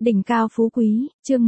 Đỉnh cao phú quý, chương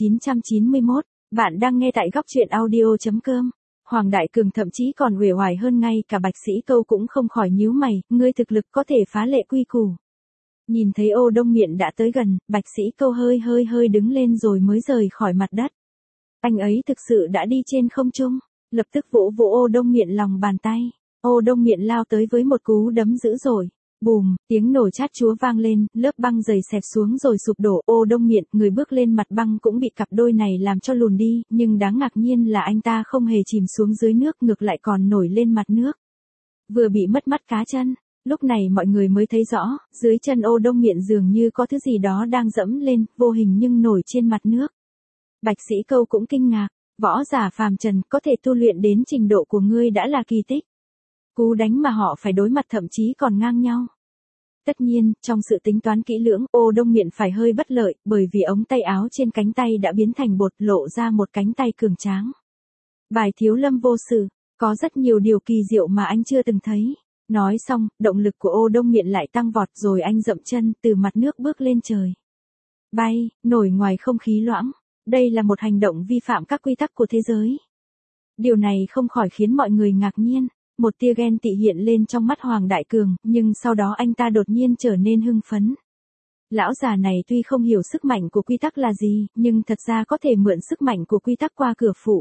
1991, bạn đang nghe tại góc truyện audio.com. Hoàng Đại Cường thậm chí còn uể oải hơn, ngay cả Bạch Sĩ Câu cũng không khỏi nhíu mày, ngươi thực lực có thể phá lệ quy củ. Nhìn thấy Ô Đông Miện đã tới gần, Bạch Sĩ Câu hơi đứng lên rồi mới rời khỏi mặt đất. Anh ấy thực sự đã đi trên không trung, lập tức vỗ vỗ Ô Đông Miện lòng bàn tay. Ô Đông Miện lao tới với một cú đấm dữ dội. Bùm, tiếng nổ chát chúa vang lên, lớp băng dày xẹp xuống rồi sụp đổ. Ô Đông Miện, người bước lên mặt băng cũng bị cặp đôi này làm cho lùn đi, nhưng đáng ngạc nhiên là anh ta không hề chìm xuống dưới nước, ngược lại còn nổi lên mặt nước. Vừa bị mất mắt cá chân, lúc này mọi người mới thấy rõ, dưới chân Ô Đông Miện dường như có thứ gì đó đang dẫm lên, vô hình nhưng nổi trên mặt nước. Bạch Sĩ Câu cũng kinh ngạc, võ giả phàm trần có thể tu luyện đến trình độ của ngươi đã là kỳ tích. Cú đánh mà họ phải đối mặt thậm chí còn ngang nhau. Tất nhiên, trong sự tính toán kỹ lưỡng, Ô Đông Miện phải hơi bất lợi, bởi vì ống tay áo trên cánh tay đã biến thành bột, lộ ra một cánh tay cường tráng. Bài Thiếu Lâm vô sự, có rất nhiều điều kỳ diệu mà anh chưa từng thấy. Nói xong, động lực của Ô Đông Miện lại tăng vọt, rồi anh dậm chân từ mặt nước bước lên trời. Bay, nổi ngoài không khí loãng. Đây là một hành động vi phạm các quy tắc của thế giới. Điều này không khỏi khiến mọi người ngạc nhiên. Một tia ghen tị hiện lên trong mắt Hoàng Đại Cường, nhưng sau đó anh ta đột nhiên trở nên hưng phấn. Lão già này tuy không hiểu sức mạnh của quy tắc là gì, nhưng thật ra có thể mượn sức mạnh của quy tắc qua cửa phụ.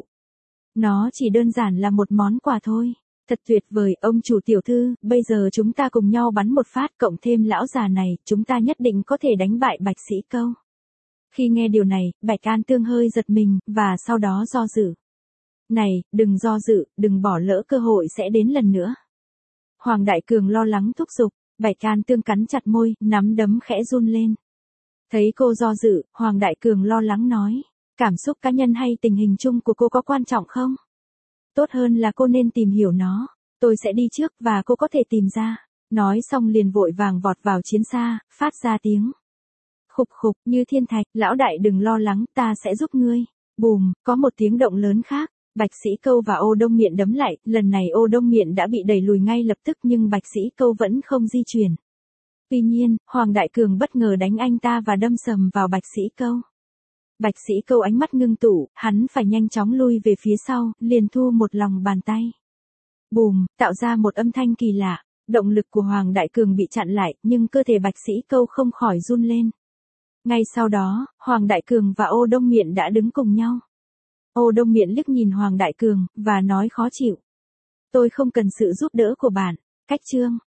Nó chỉ đơn giản là một món quà thôi. Thật tuyệt vời, ông chủ tiểu thư, bây giờ chúng ta cùng nhau bắn một phát, cộng thêm lão già này, chúng ta nhất định có thể đánh bại Bạch Sĩ Câu. Khi nghe điều này, Bạch An Tương hơi giật mình, và sau đó do dự. Này, đừng do dự, đừng bỏ lỡ cơ hội sẽ đến lần nữa. Hoàng Đại Cường lo lắng thúc giục, Bạch An Tương cắn chặt môi, nắm đấm khẽ run lên. Thấy cô do dự, Hoàng Đại Cường lo lắng nói, cảm xúc cá nhân hay tình hình chung của cô có quan trọng không? Tốt hơn là cô nên tìm hiểu nó, tôi sẽ đi trước và cô có thể tìm ra. Nói xong liền vội vàng vọt vào chiến xa, phát ra tiếng khục khục như thiên thạch, lão đại đừng lo lắng, ta sẽ giúp ngươi. Bùm, có một tiếng động lớn khác. Bạch Sĩ Câu và Ô Đông Miện đấm lại, lần này Ô Đông Miện đã bị đẩy lùi ngay lập tức, nhưng Bạch Sĩ Câu vẫn không di chuyển. Tuy nhiên, Hoàng Đại Cường bất ngờ đánh anh ta và đâm sầm vào Bạch Sĩ Câu. Bạch Sĩ Câu ánh mắt ngưng tụ, hắn phải nhanh chóng lui về phía sau, liền thu một lòng bàn tay. Bùm, tạo ra một âm thanh kỳ lạ, động lực của Hoàng Đại Cường bị chặn lại, nhưng cơ thể Bạch Sĩ Câu không khỏi run lên. Ngay sau đó, Hoàng Đại Cường và Ô Đông Miện đã đứng cùng nhau. Ô Đông Miện liếc nhìn Hoàng Đại Cường, và nói khó chịu. Tôi không cần sự giúp đỡ của bạn. Cách chương.